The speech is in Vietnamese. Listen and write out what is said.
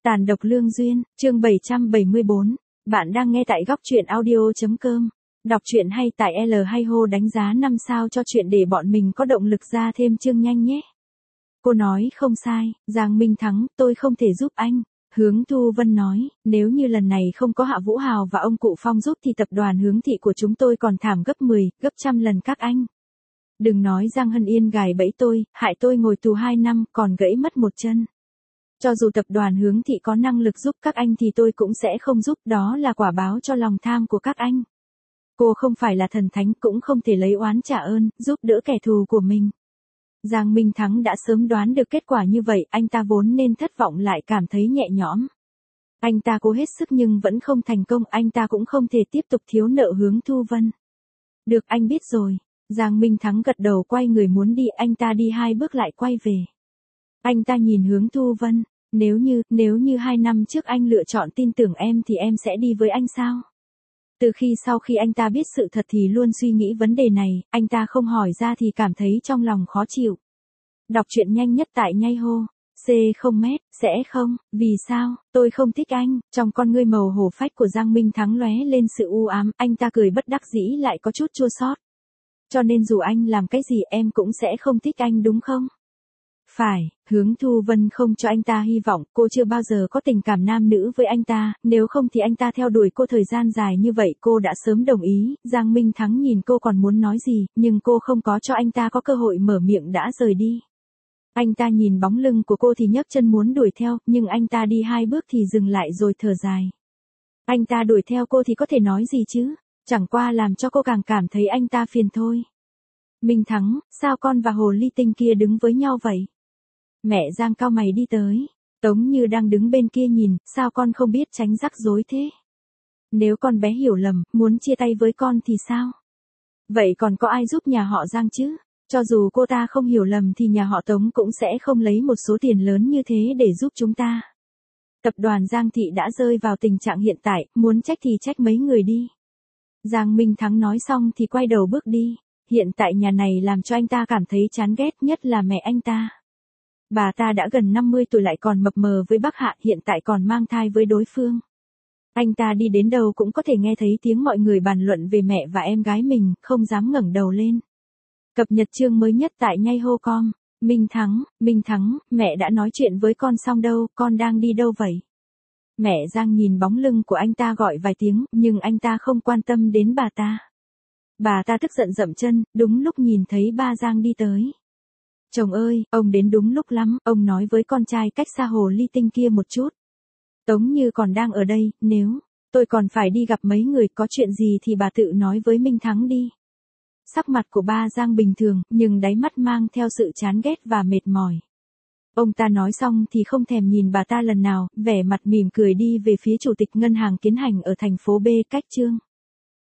Tàn độc lương duyên, chương 774. Bạn đang nghe tại góc truyện audio.com. Đọc truyện hay tại L hay Ho đánh giá 5 sao cho chuyện để bọn mình có động lực ra thêm chương nhanh nhé. Cô nói không sai, Giang Minh Thắng, tôi không thể giúp anh. Hướng Thu Vân nói, nếu như lần này không có Hạ Vũ Hào và ông cụ Phong giúp thì tập đoàn Hướng Thị của chúng tôi còn thảm gấp 10, gấp trăm lần các anh. Đừng nói Giang Hân Yên gài bẫy tôi, hại tôi ngồi tù 2 năm, còn gãy mất một chân. Cho dù tập đoàn Hướng Thị có năng lực giúp các anh thì tôi cũng sẽ không giúp, đó là quả báo cho lòng tham của các anh. Cô không phải là thần thánh, cũng không thể lấy oán trả ơn, giúp đỡ kẻ thù của mình. Giang Minh Thắng đã sớm đoán được kết quả như vậy, anh ta vốn nên thất vọng lại cảm thấy nhẹ nhõm. Anh ta cố hết sức nhưng vẫn không thành công, anh ta cũng không thể tiếp tục thiếu nợ Hướng Thu Vân. Được, anh biết rồi. Giang Minh Thắng gật đầu quay người muốn đi, anh ta đi 2 bước lại quay về. Anh ta nhìn Hướng Thu Vân, nếu như 2 năm trước anh lựa chọn tin tưởng em thì em sẽ đi với anh sao? Sau khi anh ta biết sự thật thì luôn suy nghĩ vấn đề này, anh ta không hỏi ra thì cảm thấy trong lòng khó chịu. Đọc truyện nhanh nhất tại Nhây Hô. C0m, sẽ không, vì sao, tôi không thích anh. Trong con ngươi màu hổ phách của Giang Minh Thắng lóe lên sự u ám, anh ta cười bất đắc dĩ lại có chút chua xót. Cho nên dù anh làm cái gì em cũng sẽ không thích anh đúng không? Phải, Hướng Thu Vân không cho anh ta hy vọng, cô chưa bao giờ có tình cảm nam nữ với anh ta, nếu không thì anh ta theo đuổi cô thời gian dài như vậy cô đã sớm đồng ý. Giang Minh Thắng nhìn cô còn muốn nói gì, nhưng cô không có cho anh ta có cơ hội mở miệng đã rời đi. Anh ta nhìn bóng lưng của cô thì nhấc chân muốn đuổi theo, nhưng anh ta đi 2 bước thì dừng lại rồi thở dài. Anh ta đuổi theo cô thì có thể nói gì chứ, chẳng qua làm cho cô càng cảm thấy anh ta phiền thôi. Minh Thắng, sao con và hồ ly tinh kia đứng với nhau vậy? Mẹ Giang cau mày đi tới. Tống Như đang đứng bên kia nhìn, sao con không biết tránh rắc rối thế? Nếu con bé hiểu lầm, muốn chia tay với con thì sao? Vậy còn có ai giúp nhà họ Giang chứ? Cho dù cô ta không hiểu lầm thì nhà họ Tống cũng sẽ không lấy một số tiền lớn như thế để giúp chúng ta. Tập đoàn Giang Thị đã rơi vào tình trạng hiện tại, muốn trách thì trách mấy người đi. Giang Minh Thắng nói xong thì quay đầu bước đi. Hiện tại nhà này làm cho anh ta cảm thấy chán ghét, nhất là mẹ anh ta. Bà ta đã gần 50 tuổi lại còn mập mờ với bác Hạ, hiện tại còn mang thai với đối phương. Anh ta đi đến đâu cũng có thể nghe thấy tiếng mọi người bàn luận về mẹ và em gái mình, không dám ngẩng đầu lên. Cập nhật chương mới nhất tại Nhây Hô Com. Minh Thắng, mẹ đã nói chuyện với con xong đâu, con đang đi đâu vậy? Mẹ Giang nhìn bóng lưng của anh ta gọi vài tiếng, nhưng anh ta không quan tâm đến bà ta. Bà ta tức giận dậm chân, đúng lúc nhìn thấy ba Giang đi tới. Chồng ơi, ông đến đúng lúc lắm, ông nói với con trai cách xa hồ ly tinh kia một chút. Tống Như còn đang ở đây, nếu tôi còn phải đi gặp mấy người, có chuyện gì thì bà tự nói với Minh Thắng đi. Sắc mặt của ba Giang bình thường, nhưng đáy mắt mang theo sự chán ghét và mệt mỏi. Ông ta nói xong thì không thèm nhìn bà ta lần nào, vẻ mặt mỉm cười đi về phía chủ tịch ngân hàng Kiến Hành ở thành phố B cách chương.